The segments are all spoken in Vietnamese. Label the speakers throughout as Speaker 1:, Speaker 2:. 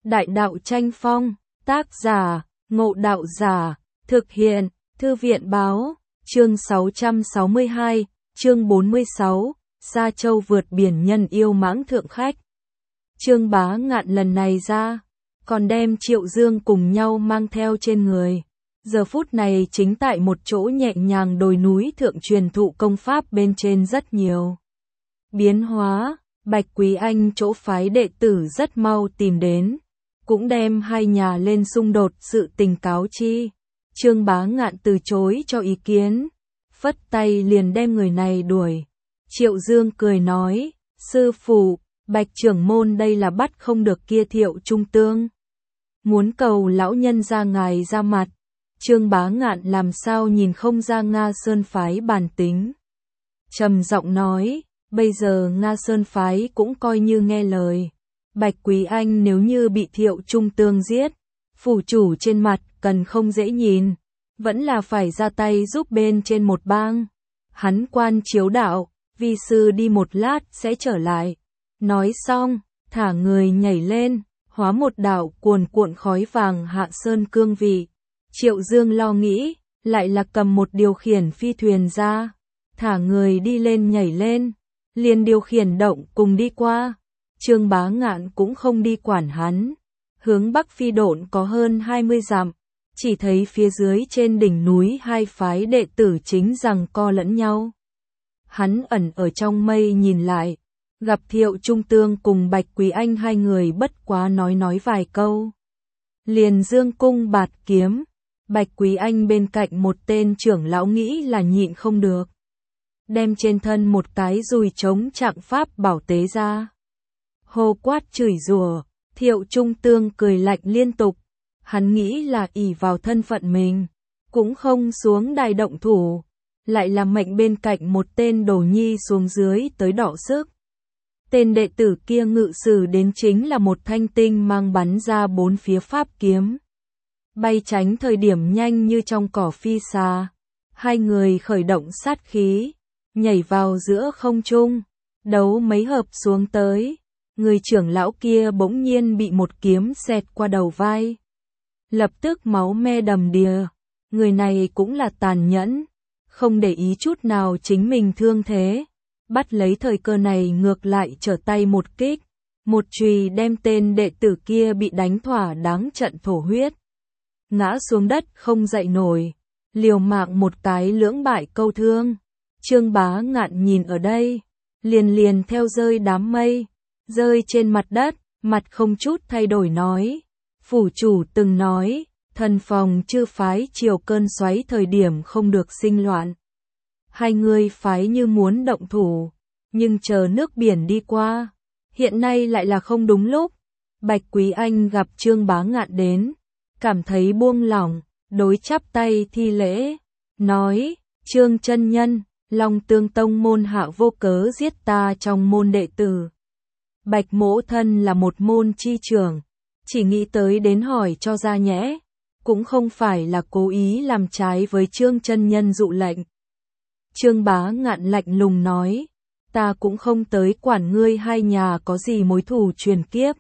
Speaker 1: Đại đạo tranh phong, tác giả, Ngộ Đạo Giả, thực hiện, Thư viện báo, chương 662, chương 46, Sa Châu vượt biển nhân yêu mãng thượng khách. Trương Bá Ngạn lần này ra, còn đem Triệu Dương cùng nhau mang theo trên người. Giờ phút này chính tại một chỗ nhẹ nhàng đồi núi thượng truyền thụ công pháp bên trên rất nhiều biến hóa. Bạch Quý Anh chỗ phái đệ tử rất mau tìm đến, cũng đem hai nhà lên xung đột sự tình cáo chi. Trương Bá Ngạn từ chối cho ý kiến, phất tay liền đem người này đuổi. Triệu Dương cười nói, sư phụ, Bạch trưởng môn đây là bắt không được kia Thiệu Trung Tương. Muốn cầu lão nhân ra ngài ra mặt. Trương Bá Ngạn làm sao nhìn không ra Nga Sơn phái bản tính. Trầm giọng nói, bây giờ Nga Sơn phái cũng coi như nghe lời. Bạch Quý Anh nếu như bị Thiệu Trung Tương giết, phủ chủ trên mặt cần không dễ nhìn, vẫn là phải ra tay giúp bên trên một bang. Hắn quan chiếu đạo, vi sư đi một lát sẽ trở lại. Nói xong, thả người nhảy lên, hóa một đạo cuồn cuộn khói vàng hạ sơn cương vị. Triệu Dương lo nghĩ, lại là cầm một điều khiển phi thuyền ra, thả người đi lên nhảy lên, liền điều khiển động cùng đi qua. Trương Bá Ngạn cũng không đi quản hắn, hướng bắc phi độn có hơn 20 dặm, chỉ thấy phía dưới trên đỉnh núi hai phái đệ tử chính giằng co lẫn nhau. Hắn ẩn ở trong mây nhìn lại, gặp Thiệu Trung Tương cùng Bạch Quý Anh hai người bất quá nói vài câu. Liền dương cung bạt kiếm, Bạch Quý Anh bên cạnh một tên trưởng lão nghĩ là nhịn không được. Đem trên thân một cái dùi chống trạng pháp bảo tế ra. Hô quát chửi rủa, Thiệu Trung Tương cười lạnh liên tục. Hắn nghĩ là ỷ vào thân phận mình, cũng không xuống đài động thủ, lại làm mệnh bên cạnh một tên đồ nhi xuống dưới tới đọ sức. Tên đệ tử kia ngự sử đến chính là một thanh tinh mang bắn ra bốn phía pháp kiếm. Bay tránh thời điểm nhanh như trong cỏ phi xà. Hai người khởi động sát khí, nhảy vào giữa không trung, đấu mấy hợp xuống tới. Người trưởng lão kia bỗng nhiên bị một kiếm xẹt qua đầu vai. Lập tức máu me đầm đìa. Người này cũng là tàn nhẫn, không để ý chút nào chính mình thương thế. Bắt lấy thời cơ này ngược lại trở tay một kích. Một chùy đem tên đệ tử kia bị đánh thỏa đáng trận thổ huyết. Ngã xuống đất không dậy nổi. Liều mạng một cái lưỡng bại câu thương. Trương Bá Ngạn nhìn ở đây, liền theo rơi đám mây, rơi trên mặt đất, mặt không chút thay đổi nói. Phủ chủ từng nói, thần phòng chư phái chiều cơn xoáy thời điểm không được sinh loạn. Hai người phái như muốn động thủ, nhưng chờ nước biển đi qua, hiện nay lại là không đúng lúc. Bạch Quý Anh gặp Trương Bá Ngạn đến, cảm thấy buông lỏng, đối chắp tay thi lễ, nói, Trương chân nhân, Long Tương Tông môn hạ vô cớ giết ta trong môn đệ tử. Bạch mỗ thân là một môn chi trưởng, chỉ nghĩ tới đến hỏi cho ra nhẽ, cũng không phải là cố ý làm trái với Trương chân nhân dụ lệnh. Trương Bá Ngạn lạnh lùng nói, ta cũng không tới quản ngươi hai nhà có gì mối thù truyền kiếp.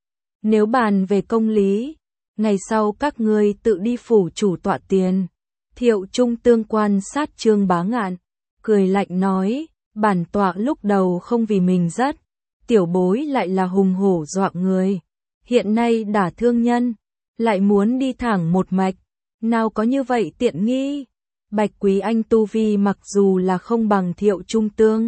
Speaker 1: Nếu bàn về công lý, ngày sau các ngươi tự đi phủ chủ tọa tiền. Thiệu Trung Tương quan sát Trương Bá Ngạn, cười lạnh nói, bản tọa lúc đầu không vì mình rất, tiểu bối lại là hùng hổ dọa người. Hiện nay đả thương nhân, lại muốn đi thẳng một mạch, nào có như vậy tiện nghi. Bạch Quý Anh tu vi mặc dù là không bằng Thiệu Trung Tương,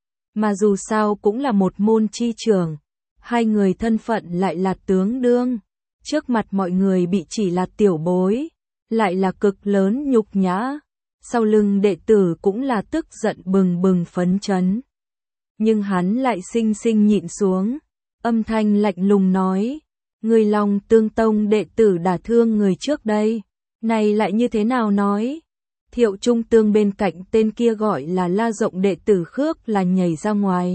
Speaker 1: mà dù sao cũng là một môn chi trưởng, hai người thân phận lại là tướng đương, trước mặt mọi người bị chỉ là tiểu bối, lại là cực lớn nhục nhã, sau lưng đệ tử cũng là tức giận bừng bừng phấn chấn. Nhưng hắn lại sinh sinh nhịn xuống, âm thanh lạnh lùng nói, người Long Tương Tông đệ tử đả thương người trước đây, này lại như thế nào nói? Thiệu Trung Tương bên cạnh tên kia gọi là La Rộng đệ tử Khước là nhảy ra ngoài.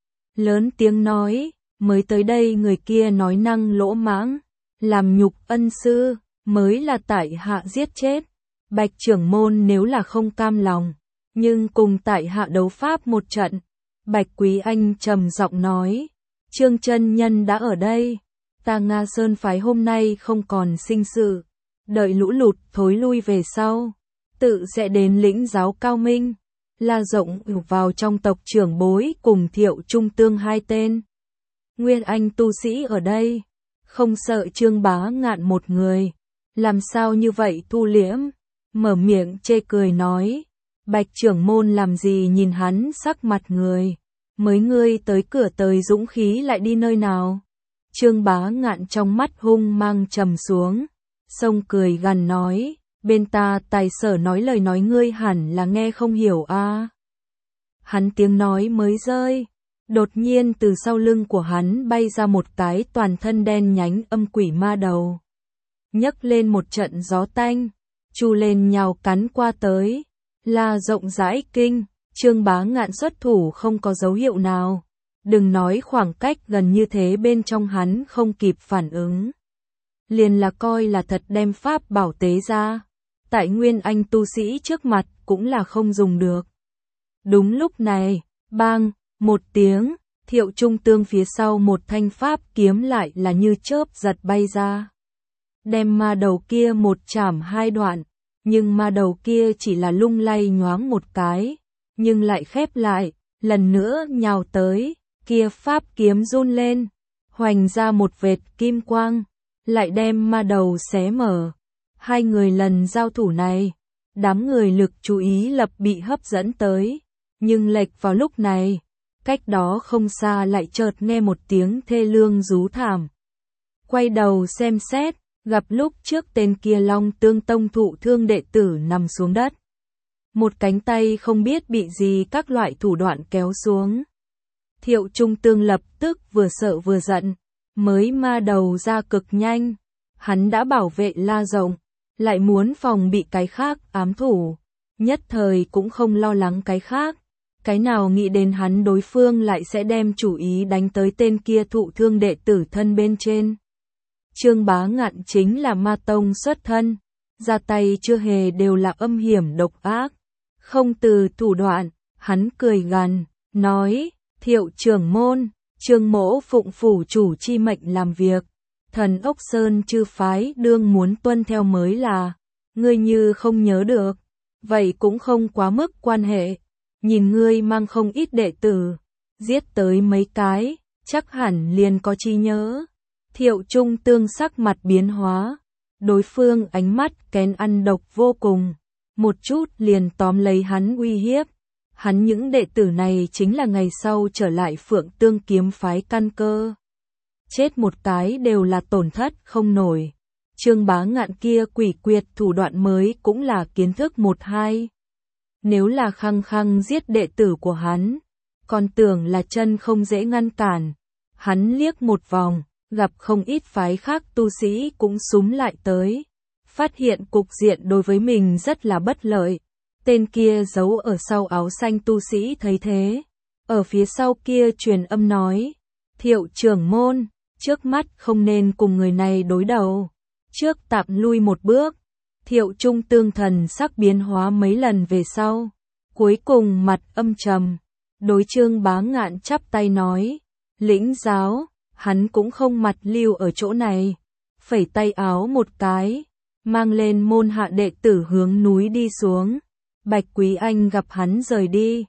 Speaker 1: Lớn tiếng nói, mới tới đây người kia nói năng lỗ mãng, làm nhục ân sư, mới là tại hạ giết chết. Bạch trưởng môn nếu là không cam lòng, nhưng cùng tại hạ đấu pháp một trận. Bạch Quý Anh trầm giọng nói, Trương chân nhân đã ở đây, Ta Nga Sơn phái hôm nay không còn sinh sự, đợi lũ lụt thối lui về sau, tự sẽ đến lĩnh giáo Cao Minh. La Rộng vào trong tộc trưởng bối cùng Thiệu Trung Tương hai tên Nguyên Anh tu sĩ ở đây, không sợ Trương Bá Ngạn một người, làm sao như vậy thu liễm, mở miệng chê cười nói, Bạch trưởng môn làm gì nhìn hắn sắc mặt người, mới ngươi tới cửa tới dũng khí lại đi nơi nào. Trương Bá Ngạn trong mắt hung mang trầm xuống, xông cười gằn nói, bên ta tài sở nói lời nói ngươi hẳn là nghe không hiểu a. Hắn tiếng nói mới rơi, đột nhiên từ sau lưng của hắn bay ra một cái toàn thân đen nhánh âm quỷ ma đầu. Nhấc lên một trận gió tanh, chu lên nhào cắn qua tới, La Rộng rãi kinh, Trương Bá Ngạn xuất thủ không có dấu hiệu nào. Đừng nói khoảng cách gần như thế bên trong hắn không kịp phản ứng. Liền là coi là thật đem pháp bảo tế ra. Tại Nguyên Anh tu sĩ trước mặt cũng là không dùng được. Đúng lúc này, bang, một tiếng, Thiệu Trung Tương phía sau một thanh pháp kiếm lại là như chớp giật bay ra. Đem ma đầu kia một chảm hai đoạn, nhưng ma đầu kia chỉ là lung lay nhoáng một cái, nhưng lại khép lại, lần nữa nhào tới, kia pháp kiếm run lên, hoành ra một vệt kim quang, lại đem ma đầu xé mở. Hai người lần giao thủ này, đám người lực chú ý lập bị hấp dẫn tới, nhưng lệch vào lúc này, cách đó không xa lại chợt nghe một tiếng thê lương rú thảm. Quay đầu xem xét, gặp lúc trước tên kia Long Tương Tông thụ thương đệ tử nằm xuống đất. Một cánh tay không biết bị gì các loại thủ đoạn kéo xuống. Thiệu Trung Tương lập tức vừa sợ vừa giận, mới ma đầu ra cực nhanh. Hắn đã bảo vệ La Rộng, lại muốn phòng bị cái khác ám thủ, nhất thời cũng không lo lắng cái khác. Cái nào nghĩ đến hắn đối phương lại sẽ đem chủ ý đánh tới tên kia thụ thương đệ tử thân bên trên. Trương Bá Ngạn chính là ma tông xuất thân, ra tay chưa hề đều là âm hiểm độc ác. Không từ thủ đoạn, hắn cười gằn, nói, Thiệu trưởng môn, Trương mỗ phụng phủ chủ chi mệnh làm việc, thần Ốc Sơn chư phái đương muốn tuân theo mới là, ngươi như không nhớ được, vậy cũng không quá mức quan hệ, nhìn ngươi mang không ít đệ tử, giết tới mấy cái, chắc hẳn liền có chi nhớ. Thiệu Trung Tương sắc mặt biến hóa, đối phương ánh mắt kén ăn độc vô cùng, một chút liền tóm lấy hắn uy hiếp. Hắn những đệ tử này chính là ngày sau trở lại Phượng Tương kiếm phái căn cơ. Chết một cái đều là tổn thất không nổi. Trương Bá Ngạn kia quỷ quyệt thủ đoạn mới cũng là kiến thức một hai. Nếu là khăng khăng giết đệ tử của hắn, còn tưởng là chân không dễ ngăn cản. Hắn liếc một vòng, gặp không ít phái khác tu sĩ cũng súm lại tới. Phát hiện cục diện đối với mình rất là bất lợi. Tên kia giấu ở sau áo xanh tu sĩ thấy thế, ở phía sau kia truyền âm nói, Thiệu trưởng môn, trước mắt không nên cùng người này đối đầu, trước tạm lui một bước. Thiệu Trung Tương thần sắc biến hóa mấy lần về sau, cuối cùng mặt âm trầm, đối Trương Bá Ngạn chắp tay nói, lĩnh giáo, hắn cũng không mặt lưu ở chỗ này, phẩy tay áo một cái, mang lên môn hạ đệ tử hướng núi đi xuống. Bạch Quý Anh gặp hắn rời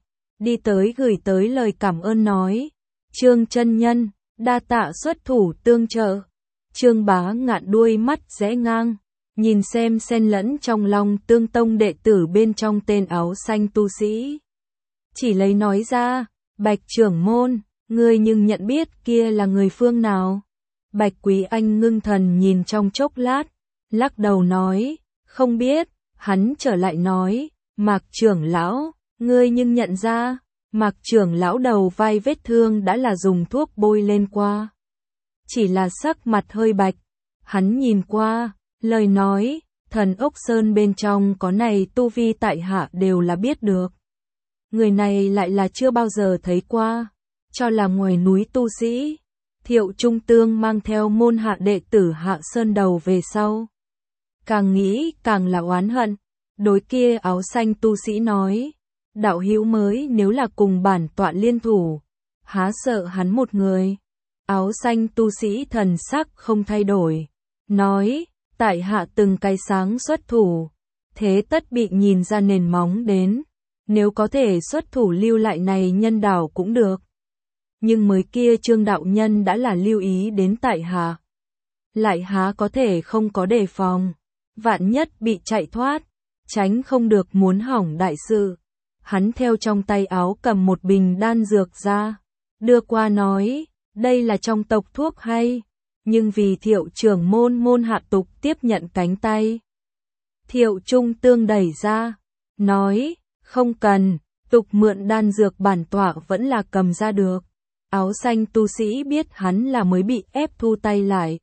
Speaker 1: đi tới gửi tới lời cảm ơn nói, Trương chân nhân, đa tạ xuất thủ tương trợ. Trương Bá Ngạn đuôi mắt rẽ ngang, nhìn xem xen lẫn trong Long Tương Tông đệ tử bên trong tên áo xanh tu sĩ. Chỉ lấy nói ra, Bạch trưởng môn, ngươi nhưng nhận biết kia là người phương nào? Bạch Quý Anh ngưng thần nhìn trong chốc lát, lắc đầu nói, không biết. Hắn trở lại nói, Mạc trưởng lão, ngươi nhưng nhận ra, Mạc trưởng lão đầu vai vết thương đã là dùng thuốc bôi lên qua. Chỉ là sắc mặt hơi bạch, hắn nhìn qua, lời nói, thần Ốc Sơn bên trong có này tu vi tại hạ đều là biết được. Người này lại là chưa bao giờ thấy qua, cho là ngoài núi tu sĩ. Thiệu Trung Tương mang theo môn hạ đệ tử Hạ Sơn đầu về sau. Càng nghĩ càng là oán hận. Đối kia áo xanh tu sĩ nói, đạo hữu mới nếu là cùng bản tọa liên thủ, há sợ hắn một người. Áo xanh tu sĩ thần sắc không thay đổi, nói, tại hạ từng cái sáng xuất thủ, thế tất bị nhìn ra nền móng đến, nếu có thể xuất thủ lưu lại này nhân đảo cũng được. Nhưng mới kia Trương đạo nhân đã là lưu ý đến tại hạ, lại há có thể không có đề phòng, vạn nhất bị chạy thoát, tránh không được muốn hỏng đại sự. Hắn theo trong tay áo cầm một bình đan dược ra, đưa qua nói, đây là trong tộc thuốc hay, nhưng vì Thiệu trưởng môn hạ tục tiếp nhận cánh tay. Thiệu Trung Tương đẩy ra, nói, không cần, tục mượn đan dược bản tọa vẫn là cầm ra được. Áo xanh tu sĩ biết hắn là mới bị ép thu tay lại,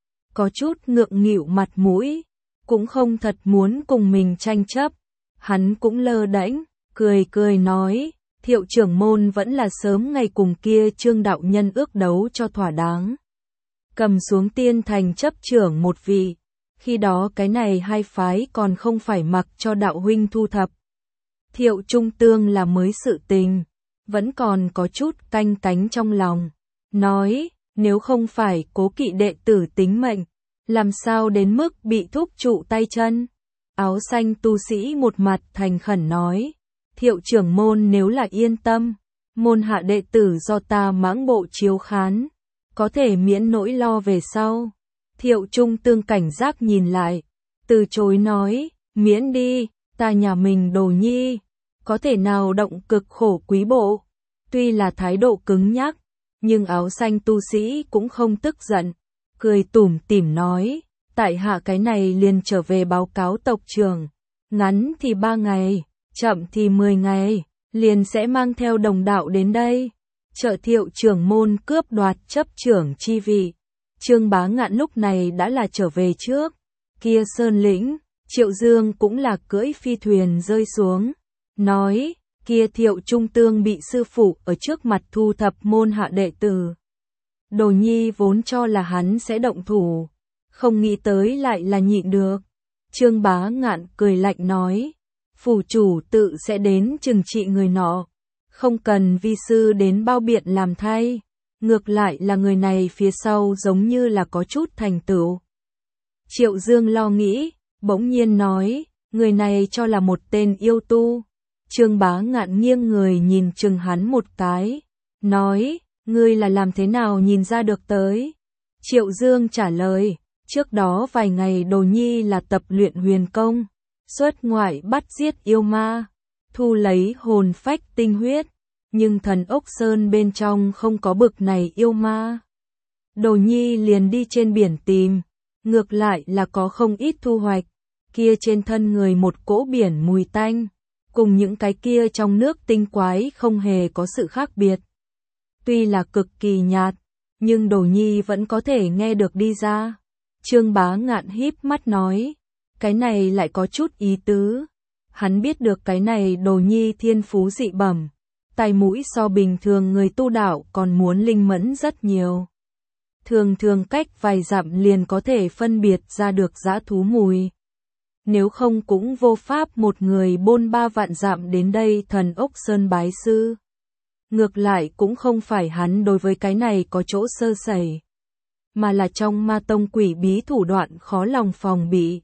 Speaker 1: có chút ngượng nghịu mặt mũi, cũng không thật muốn cùng mình tranh chấp, hắn cũng lơ đễnh, cười nói, Thiệu trưởng môn vẫn là sớm ngày cùng kia Trương đạo nhân ước đấu cho thỏa đáng. Cầm xuống Tiên Thành chấp trưởng một vị, khi đó cái này hai phái còn không phải mặc cho đạo huynh thu thập. Thiệu Trung Tương là mới sự tình, vẫn còn có chút canh cánh trong lòng, nói, nếu không phải cố kỵ đệ tử tính mệnh, làm sao đến mức bị thúc trụ tay chân. Áo xanh tu sĩ một mặt thành khẩn nói, Thiệu trưởng môn nếu là yên tâm, môn hạ đệ tử do ta mãng bộ chiếu khán, có thể miễn nỗi lo về sau. Thiệu Trung Tương cảnh giác nhìn lại, từ chối nói, miễn đi, ta nhà mình đồ nhi, có thể nào động cực khổ quý bộ. Tuy là thái độ cứng nhắc, nhưng áo xanh tu sĩ cũng không tức giận, cười tủm tỉm nói, tại hạ cái này liền trở về báo cáo tộc trưởng, ngắn thì 3 ngày, chậm thì 10 ngày, liền sẽ mang theo đồng đạo đến đây, trợ Thiệu trưởng môn cướp đoạt chấp trưởng chi vị. Trương Bá Ngạn lúc này đã là trở về trước, kia sơn lĩnh, Triệu Dương cũng là cưỡi phi thuyền rơi xuống, nói, kia Thiệu Trung Tương bị sư phụ ở trước mặt thu thập môn hạ đệ tử. Đồ nhi vốn cho là hắn sẽ động thủ, không nghĩ tới lại là nhịn được. Trương Bá Ngạn cười lạnh nói, phủ chủ tự sẽ đến trừng trị người nọ, không cần vi sư đến bao biện làm thay, ngược lại là người này phía sau giống như là có chút thành tựu. Triệu Dương lo nghĩ, bỗng nhiên nói, người này cho là một tên yêu tu. Trương Bá Ngạn nghiêng người nhìn chừng hắn một cái, nói, ngươi là làm thế nào nhìn ra được tới? Triệu Dương trả lời, trước đó vài ngày đồ nhi là tập luyện huyền công, xuất ngoại bắt giết yêu ma, thu lấy hồn phách tinh huyết, nhưng thần ốc sơn bên trong không có bực này yêu ma. Đồ nhi liền đi trên biển tìm, ngược lại là có không ít thu hoạch, kia trên thân người một cỗ biển mùi tanh, cùng những cái kia trong nước tinh quái không hề có sự khác biệt. Tuy là cực kỳ nhạt, nhưng đồ nhi vẫn có thể nghe được đi ra. Trương Bá Ngạn híp mắt nói, cái này lại có chút ý tứ. Hắn biết được cái này đồ nhi thiên phú dị bẩm, tai mũi so bình thường người tu đạo còn muốn linh mẫn rất nhiều. Thường cách vài dặm liền có thể phân biệt ra được dã thú mùi. Nếu không cũng vô pháp một người bôn 3 vạn dặm đến đây thần ốc sơn bái sư. Ngược lại cũng không phải hắn đối với cái này có chỗ sơ sẩy, mà là trong ma tông quỷ bí thủ đoạn khó lòng phòng bị.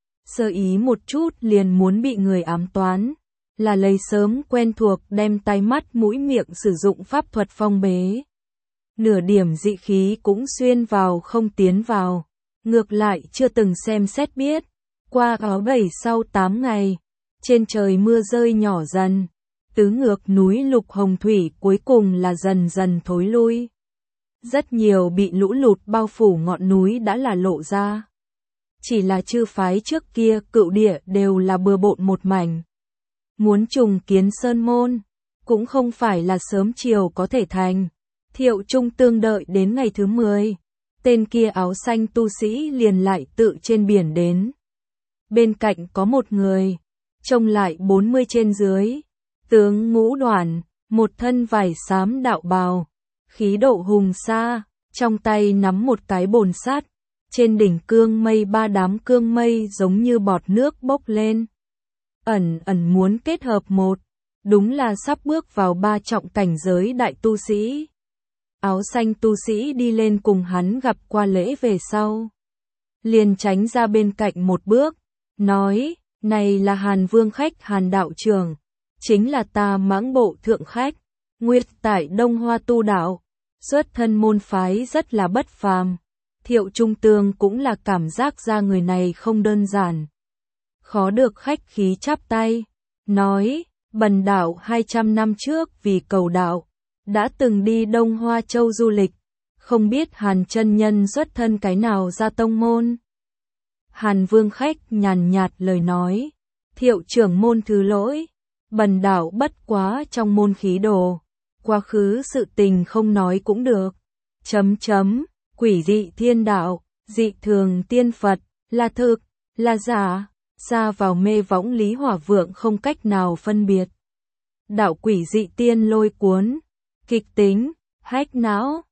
Speaker 1: Sơ ý một chút liền muốn bị người ám toán, là lấy sớm quen thuộc đem tai mắt mũi miệng sử dụng pháp thuật phong bế. Nửa điểm dị khí cũng xuyên vào không tiến vào, ngược lại chưa từng xem xét biết. Qua 7 sau 8 ngày, trên trời mưa rơi nhỏ dần, tứ ngược núi Lục Hồng Thủy cuối cùng là dần dần thối lui. Rất nhiều bị lũ lụt bao phủ ngọn núi đã là lộ ra. Chỉ là chư phái trước kia cựu địa đều là bừa bộn một mảnh. Muốn trùng kiến sơn môn, cũng không phải là sớm chiều có thể thành. Thiệu Trung Tương đợi đến ngày thứ 10, tên kia áo xanh tu sĩ liền lại tự trên biển đến. Bên cạnh có một người, trông lại 40 trên dưới, tướng ngũ đoàn, một thân vải xám đạo bào, khí độ hùng xa, trong tay nắm một cái bồn sắt, trên đỉnh cương mây 3 đám cương mây giống như bọt nước bốc lên. Ẩn muốn kết hợp một, đúng là sắp bước vào 3 trọng cảnh giới đại tu sĩ. áo xanh tu sĩ đi lên cùng hắn gặp qua lễ về sau. Liền tránh ra bên cạnh một bước, nói, này là Hàn Vương khách Hàn đạo trưởng, chính là ta Mãng Bộ thượng khách, nguyên tại Đông Hoa tu đạo, xuất thân môn phái rất là bất phàm. Thiệu Trung Tương cũng là cảm giác ra người này không đơn giản. Khó được khách khí chắp tay, nói, bần đạo 200 năm trước vì cầu đạo, đã từng đi Đông Hoa Châu du lịch, không biết Hàn chân nhân xuất thân cái nào ra tông môn. Hàn Vương khách nhàn nhạt lời nói, Thiệu trưởng môn thứ lỗi, bần đạo bất quá trong môn khí đồ, quá khứ sự tình không nói cũng được. Quỷ dị thiên đạo, dị thường tiên Phật, là thực, là giả, xa vào mê võng Lý Hỏa Vượng không cách nào phân biệt. Đạo quỷ dị tiên lôi cuốn, kịch tính, hách não,